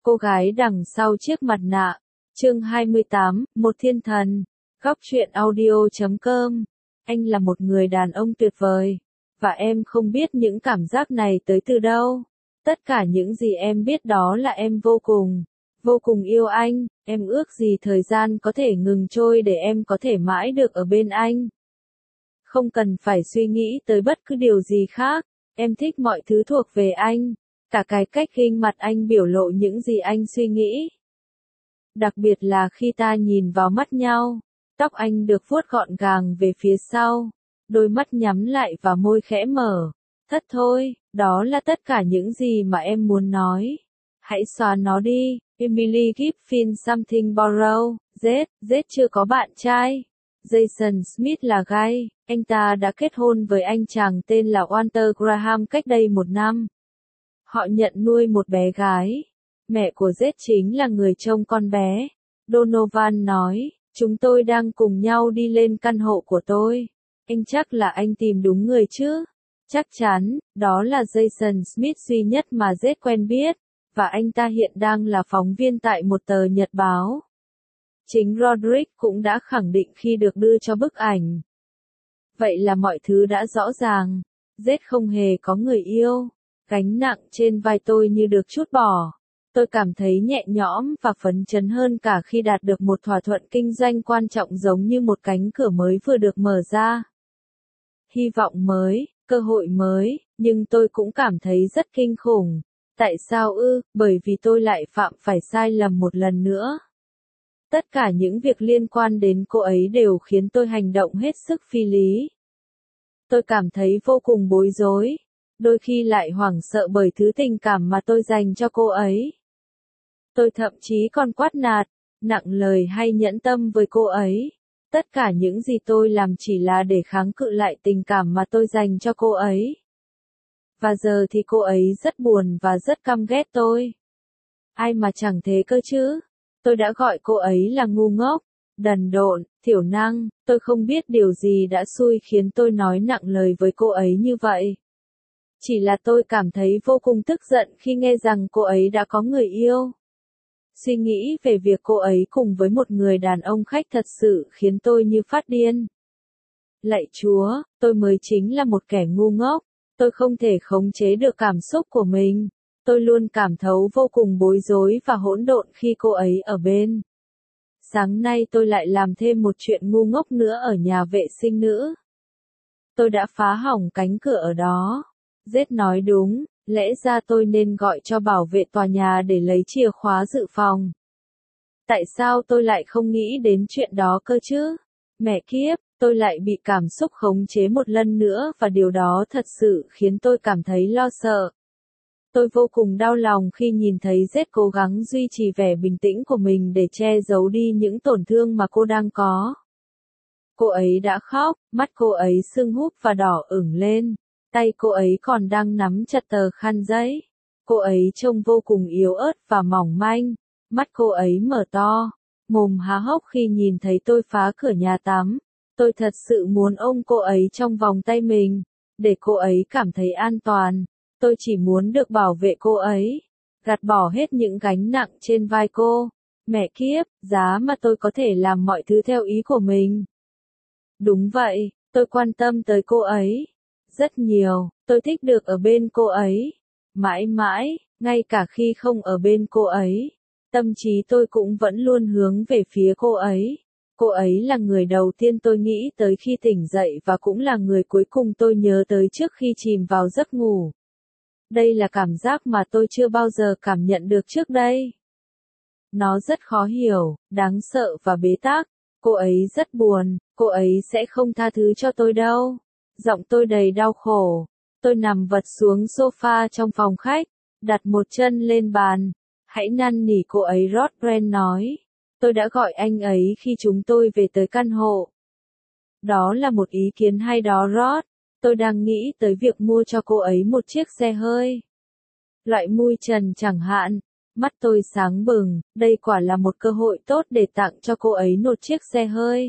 Cô gái đằng sau chiếc mặt nạ. Chương 28, Một thiên thần. Góc truyện audio.com. Anh là một người đàn ông tuyệt vời. Và em không biết những cảm giác này tới từ đâu. Tất cả những gì em biết đó là em vô cùng yêu anh. Em ước gì thời gian có thể ngừng trôi để em có thể mãi được ở bên anh. Không cần phải suy nghĩ tới bất cứ điều gì khác. Em thích mọi thứ thuộc về anh. Cả cái cách gương mặt anh biểu lộ những gì anh suy nghĩ. Đặc biệt là khi ta nhìn vào mắt nhau. Tóc anh được vuốt gọn gàng về phía sau. Đôi mắt nhắm lại và môi khẽ mở. Thất thôi, đó là tất cả những gì mà em muốn nói. Hãy xóa nó đi. Emily Giffin Something Borrow. Z chưa có bạn trai. Jason Smith là gay. Anh ta đã kết hôn với anh chàng tên là Walter Graham cách đây 1 năm. Họ nhận nuôi một bé gái. Mẹ của Z chính là người trông con bé. Donovan nói, chúng tôi đang cùng nhau đi lên căn hộ của tôi. Anh chắc là anh tìm đúng người chứ? Chắc chắn, đó là Jason Smith duy nhất mà Z quen biết. Và anh ta hiện đang là phóng viên tại một tờ nhật báo. Chính Roderick cũng đã khẳng định khi được đưa cho bức ảnh. Vậy là mọi thứ đã rõ ràng. Z không hề có người yêu. Gánh nặng trên vai tôi như được trút bỏ. Tôi cảm thấy nhẹ nhõm và phấn chấn hơn cả khi đạt được một thỏa thuận kinh doanh quan trọng, giống như một cánh cửa mới vừa được mở ra. Hy vọng mới, cơ hội mới, nhưng tôi cũng cảm thấy rất kinh khủng. Tại sao ư? Bởi vì tôi lại phạm phải sai lầm một lần nữa. Tất cả những việc liên quan đến cô ấy đều khiến tôi hành động hết sức phi lý. Tôi cảm thấy vô cùng bối rối. Đôi khi lại hoảng sợ bởi thứ tình cảm mà tôi dành cho cô ấy. Tôi thậm chí còn quát nạt, nặng lời hay nhẫn tâm với cô ấy. Tất cả những gì tôi làm chỉ là để kháng cự lại tình cảm mà tôi dành cho cô ấy. Và giờ thì cô ấy rất buồn và rất căm ghét tôi. Ai mà chẳng thế cơ chứ? Tôi đã gọi cô ấy là ngu ngốc, đần độn, thiểu năng. Tôi không biết điều gì đã xui khiến tôi nói nặng lời với cô ấy như vậy. Chỉ là tôi cảm thấy vô cùng tức giận khi nghe rằng cô ấy đã có người yêu. Suy nghĩ về việc cô ấy cùng với một người đàn ông khách thật sự khiến tôi như phát điên. Lạy Chúa, tôi mới chính là một kẻ ngu ngốc. Tôi không thể khống chế được cảm xúc của mình. Tôi luôn cảm thấu vô cùng bối rối và hỗn độn khi cô ấy ở bên. Sáng nay tôi lại làm thêm một chuyện ngu ngốc nữa ở nhà vệ sinh nữ. Tôi đã phá hỏng cánh cửa ở đó. Z nói đúng, lẽ ra tôi nên gọi cho bảo vệ tòa nhà để lấy chìa khóa dự phòng. Tại sao tôi lại không nghĩ đến chuyện đó cơ chứ? Mẹ kiếp, tôi lại bị cảm xúc khống chế một lần nữa và điều đó thật sự khiến tôi cảm thấy lo sợ. Tôi vô cùng đau lòng khi nhìn thấy Z cố gắng duy trì vẻ bình tĩnh của mình để che giấu đi những tổn thương mà cô đang có. Cô ấy đã khóc, mắt cô ấy sưng húp và đỏ ửng lên. Tay cô ấy còn đang nắm chặt tờ khăn giấy. Cô ấy trông vô cùng yếu ớt và mỏng manh. Mắt cô ấy mở to, mồm há hốc khi nhìn thấy tôi phá cửa nhà tắm. Tôi thật sự muốn ôm cô ấy trong vòng tay mình, để cô ấy cảm thấy an toàn. Tôi chỉ muốn được bảo vệ cô ấy, gạt bỏ hết những gánh nặng trên vai cô. Mẹ kiếp, giá mà tôi có thể làm mọi thứ theo ý của mình. Đúng vậy, tôi quan tâm tới cô ấy. Rất nhiều, tôi thích được ở bên cô ấy. Mãi mãi, ngay cả khi không ở bên cô ấy. Tâm trí tôi cũng vẫn luôn hướng về phía cô ấy. Cô ấy là người đầu tiên tôi nghĩ tới khi tỉnh dậy và cũng là người cuối cùng tôi nhớ tới trước khi chìm vào giấc ngủ. Đây là cảm giác mà tôi chưa bao giờ cảm nhận được trước đây. Nó rất khó hiểu, đáng sợ và bế tắc. Cô ấy rất buồn, cô ấy sẽ không tha thứ cho tôi đâu. Giọng tôi đầy đau khổ. Tôi nằm vật xuống sofa trong phòng khách, đặt một chân lên bàn. Hãy năn nỉ cô ấy, Rodren nói. Tôi đã gọi anh ấy khi chúng tôi về tới căn hộ. Đó là một ý kiến hay đó, Rod. Tôi đang nghĩ tới việc mua cho cô ấy một chiếc xe hơi. Loại mui trần chẳng hạn. Mắt tôi sáng bừng, đây quả là một cơ hội tốt để tặng cho cô ấy một chiếc xe hơi.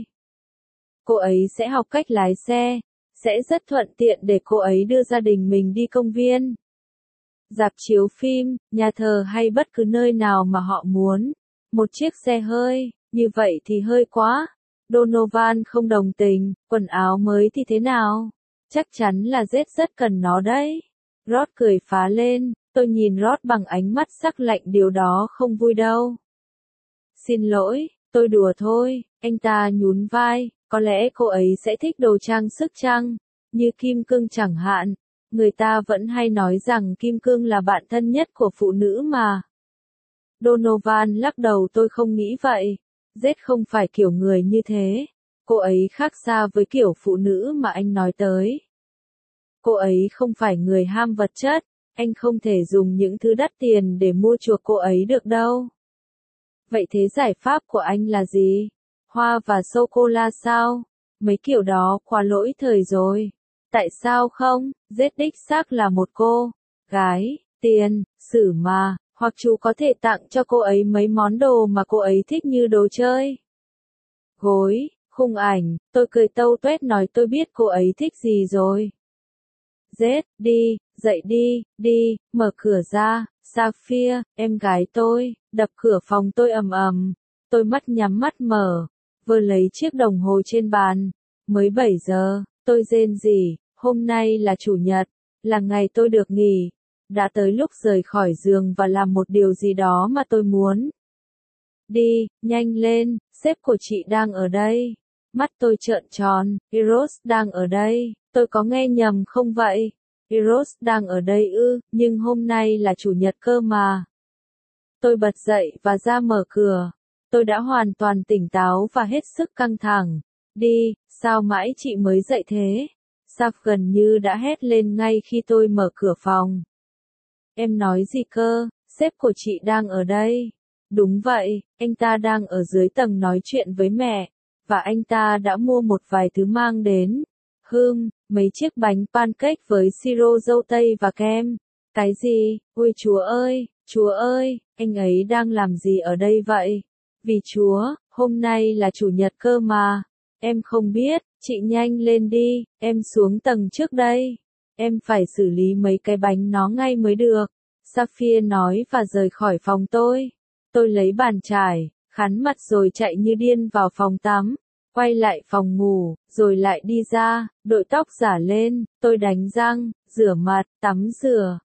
Cô ấy sẽ học cách lái xe, sẽ rất thuận tiện để cô ấy đưa gia đình mình đi công viên. rạp chiếu phim, nhà thờ hay bất cứ nơi nào mà họ muốn. Một chiếc xe hơi, như vậy thì hơi quá. Donovan không đồng tình, quần áo mới thì thế nào? Chắc chắn là Jet rất cần nó đấy. Ross cười phá lên, tôi nhìn Ross bằng ánh mắt sắc lạnh, điều đó không vui đâu. Xin lỗi, tôi đùa thôi, anh ta nhún vai, có lẽ cô ấy sẽ thích đồ trang sức chăng, như kim cương chẳng hạn. Người ta vẫn hay nói rằng kim cương là bạn thân nhất của phụ nữ mà. Donovan lắc đầu, tôi không nghĩ vậy. Jet không phải kiểu người như thế. Cô ấy khác xa với kiểu phụ nữ mà anh nói tới. Cô ấy không phải người ham vật chất, anh không thể dùng những thứ đắt tiền để mua chuộc cô ấy được đâu. Vậy thế giải pháp của anh là gì? Hoa và sô-cô-la sao? Mấy kiểu đó quá lỗi thời rồi. Tại sao không? Jet đích xác là một cô gái tiền sử mà, hoặc chú có thể tặng cho cô ấy mấy món đồ mà cô ấy thích như đồ chơi, gối, khung ảnh. Tôi cười tâu tuét nói tôi biết cô ấy thích gì rồi. Jet, đi, dậy đi, đi, mở cửa ra. Sapphire, em gái tôi, đập cửa phòng tôi ầm ầm. Tôi mắt nhắm mắt mở, vừa lấy chiếc đồng hồ trên bàn. Mới 7 giờ, tôi rên rỉ, hôm nay là chủ nhật, là ngày tôi được nghỉ. Đã tới lúc rời khỏi giường và làm một điều gì đó mà tôi muốn. Đi, nhanh lên, sếp của chị đang ở đây. Mắt tôi trợn tròn, Eros đang ở đây, tôi có nghe nhầm không vậy? Eros đang ở đây ư, nhưng hôm nay là chủ nhật cơ mà. Tôi bật dậy và ra mở cửa. Tôi đã hoàn toàn tỉnh táo và hết sức căng thẳng. Đi, sao mãi chị mới dậy thế? Saf gần như đã hét lên ngay khi tôi mở cửa phòng. Em nói gì cơ, sếp của chị đang ở đây. Đúng vậy, anh ta đang ở dưới tầng nói chuyện với mẹ, và anh ta đã mua một vài thứ mang đến. Mấy chiếc bánh pancake với siro dâu tây và kem. Cái gì? Ôi chúa ơi, anh ấy đang làm gì ở đây vậy? Vì Chúa, hôm nay là chủ nhật cơ mà. Em không biết, chị nhanh lên đi, em xuống tầng trước đây. Em phải xử lý mấy cái bánh nó ngay mới được. Sapphire nói và rời khỏi phòng tôi. Tôi lấy bàn chải, khăn mặt rồi chạy như điên vào phòng tắm. Quay lại phòng ngủ, rồi lại đi ra, đội tóc giả lên, tôi đánh răng, rửa mặt, tắm rửa,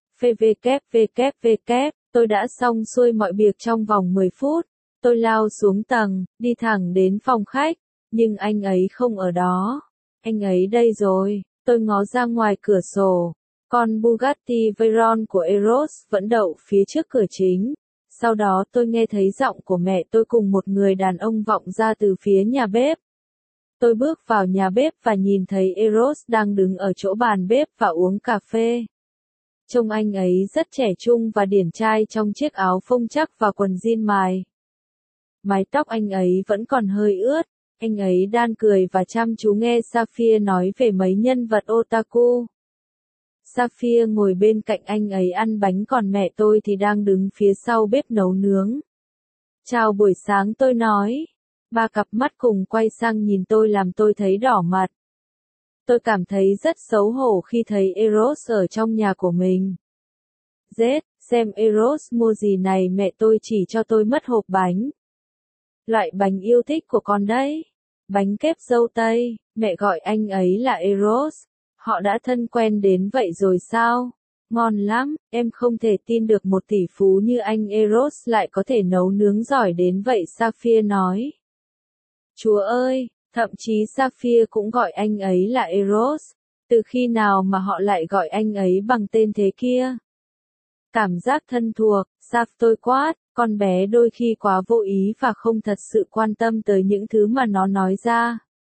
tôi đã xong xuôi mọi việc trong vòng 10 phút. Tôi lao xuống tầng, đi thẳng đến phòng khách, nhưng anh ấy không ở đó. Anh ấy đây rồi, tôi ngó ra ngoài cửa sổ. Con Bugatti Veyron của Eros vẫn đậu phía trước cửa chính. Sau đó tôi nghe thấy giọng của mẹ tôi cùng một người đàn ông vọng ra từ phía nhà bếp. Tôi bước vào nhà bếp và nhìn thấy Eros đang đứng ở chỗ bàn bếp và uống cà phê. Trông anh ấy rất trẻ trung và điển trai trong chiếc áo phông chắc và quần jean mài. Mái tóc anh ấy vẫn còn hơi ướt. Anh ấy đang cười và chăm chú nghe Sapphire nói về mấy nhân vật otaku. Sapphire ngồi bên cạnh anh ấy ăn bánh, còn mẹ tôi thì đang đứng phía sau bếp nấu nướng. Chào buổi sáng, tôi nói. Ba cặp mắt cùng quay sang nhìn tôi làm tôi thấy đỏ mặt. Tôi cảm thấy rất xấu hổ khi thấy Eros ở trong nhà của mình. Zed, xem Eros mua gì này, mẹ tôi chỉ cho tôi mất hộp bánh. Loại bánh yêu thích của con đấy. Bánh kép dâu tây, mẹ gọi anh ấy là Eros. Họ đã thân quen đến vậy rồi sao? Ngon lắm, em không thể tin được một tỷ phú như anh Eros lại có thể nấu nướng giỏi đến vậy, Sapphire nói. Chúa ơi, thậm chí Sapphire cũng gọi anh ấy là Eros. Từ khi nào mà họ lại gọi anh ấy bằng tên thế kia? Cảm giác thân thuộc, Saf, tôi quát, con bé đôi khi quá vô ý và không thật sự quan tâm tới những thứ mà nó nói ra.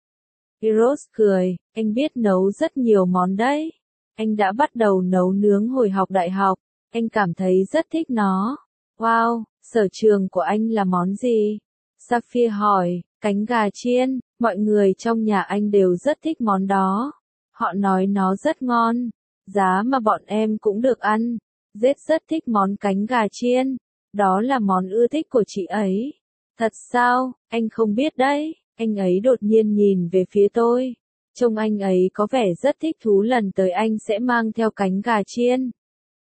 Eros cười, anh biết nấu rất nhiều món đấy. Anh đã bắt đầu nấu nướng hồi học đại học, anh cảm thấy rất thích nó. Wow, sở trường của anh là món gì? Sapphire hỏi, cánh gà chiên, mọi người trong nhà anh đều rất thích món đó. Họ nói nó rất ngon, giá mà bọn em cũng được ăn. Zed rất thích món cánh gà chiên, đó là món ưa thích của chị ấy. Thật sao, anh không biết đấy. Anh ấy đột nhiên nhìn về phía tôi. Trông anh ấy có vẻ rất thích thú, lần tới anh sẽ mang theo cánh gà chiên.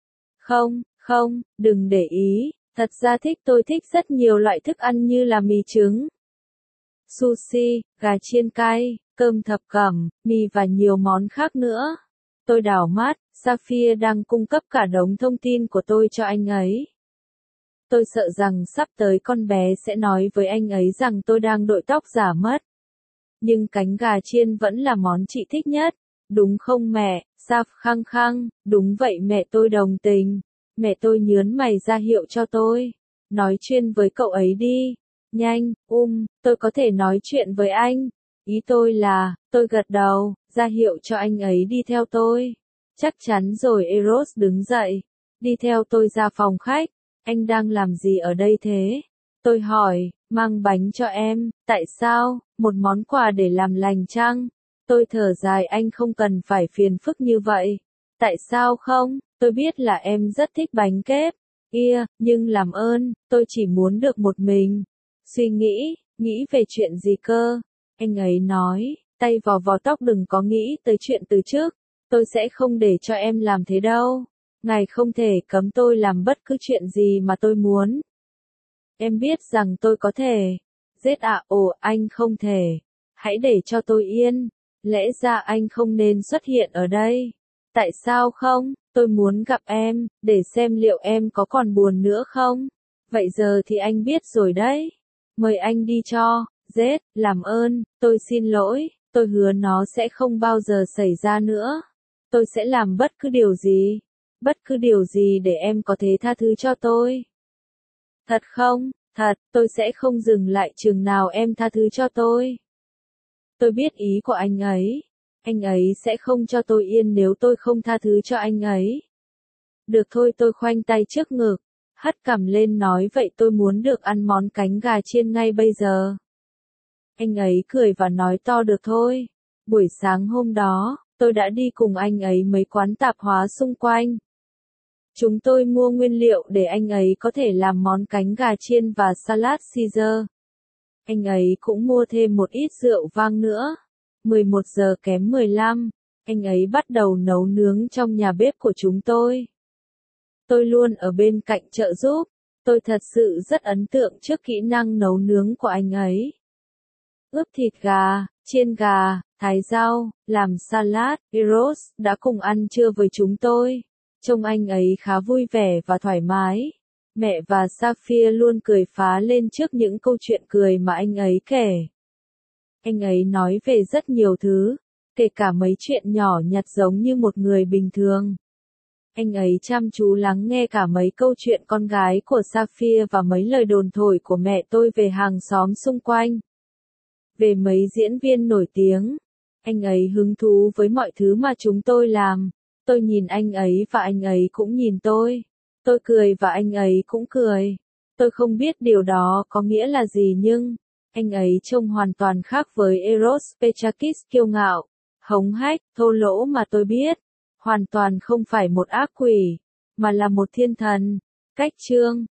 Không, không, đừng để ý, thật ra tôi thích rất nhiều loại thức ăn như là mì trứng, sushi, gà chiên cay, cơm thập cẩm, mì và nhiều món khác nữa. Tôi đảo mắt, Sapphire đang cung cấp cả đống thông tin của tôi cho anh ấy. Tôi sợ rằng sắp tới con bé sẽ nói với anh ấy rằng tôi đang đội tóc giả mất. Nhưng cánh gà chiên vẫn là món chị thích nhất. Đúng không mẹ? Saf khăng khăng, đúng vậy mẹ, tôi đồng tình. Mẹ tôi nhớn mày ra hiệu cho tôi. Nói chuyện với cậu ấy đi. Nhanh, tôi có thể nói chuyện với anh. Ý tôi là, tôi gật đầu, ra hiệu cho anh ấy đi theo tôi. Chắc chắn rồi. Eros đứng dậy, đi theo tôi ra phòng khách. Anh đang làm gì ở đây thế? Tôi hỏi, mang bánh cho em, tại sao? Một món quà để làm lành chăng? Tôi thở dài, anh không cần phải phiền phức như vậy. Tại sao không? Tôi biết là em rất thích bánh kép. Nhưng làm ơn, tôi chỉ muốn được một mình. Suy nghĩ về chuyện gì cơ? Anh ấy nói, tay vò vò tóc, đừng có nghĩ tới chuyện từ trước. Tôi sẽ không để cho em làm thế đâu. Ngài không thể cấm tôi làm bất cứ chuyện gì mà tôi muốn. Em biết rằng tôi có thể. Anh không thể. Hãy để cho tôi yên. Lẽ ra anh không nên xuất hiện ở đây. Tại sao không? Tôi muốn gặp em, để xem liệu em có còn buồn nữa không? Vậy giờ thì anh biết rồi đấy. Mời anh đi cho. Làm ơn, tôi xin lỗi, tôi hứa nó sẽ không bao giờ xảy ra nữa. Tôi sẽ làm bất cứ điều gì để em có thể tha thứ cho tôi. Thật không? Thật, tôi sẽ không dừng lại chừng nào em tha thứ cho tôi. Tôi biết ý của anh ấy sẽ không cho tôi yên nếu tôi không tha thứ cho anh ấy. Được thôi, tôi khoanh tay trước ngực, hất cằm lên nói, vậy tôi muốn được ăn món cánh gà chiên ngay bây giờ. Anh ấy cười và nói to, được thôi. Buổi sáng hôm đó, tôi đã đi cùng anh ấy mấy quán tạp hóa xung quanh. Chúng tôi mua nguyên liệu để anh ấy có thể làm món cánh gà chiên và salad Caesar. Anh ấy cũng mua thêm một ít rượu vang nữa. 11 giờ kém 15, anh ấy bắt đầu nấu nướng trong nhà bếp của chúng tôi. Tôi luôn ở bên cạnh trợ giúp. Tôi thật sự rất ấn tượng trước kỹ năng nấu nướng của anh ấy. Ướp thịt gà, chiên gà, thái rau, làm salad. Eros đã cùng ăn trưa với chúng tôi. Trông anh ấy khá vui vẻ và thoải mái. Mẹ và Sapphire luôn cười phá lên trước những câu chuyện cười mà anh ấy kể. Anh ấy nói về rất nhiều thứ, kể cả mấy chuyện nhỏ nhặt giống như một người bình thường. Anh ấy chăm chú lắng nghe cả mấy câu chuyện con gái của Sapphire và mấy lời đồn thổi của mẹ tôi về hàng xóm xung quanh. Về mấy diễn viên nổi tiếng. Anh ấy hứng thú với mọi thứ mà chúng tôi làm. Tôi nhìn anh ấy và anh ấy cũng nhìn tôi. Tôi cười và anh ấy cũng cười. Tôi không biết điều đó có nghĩa là gì nhưng anh ấy trông hoàn toàn khác với Eros Petrakis kiêu ngạo, hống hách, thô lỗ mà tôi biết. Hoàn toàn không phải một ác quỷ, mà là một thiên thần. Cách chương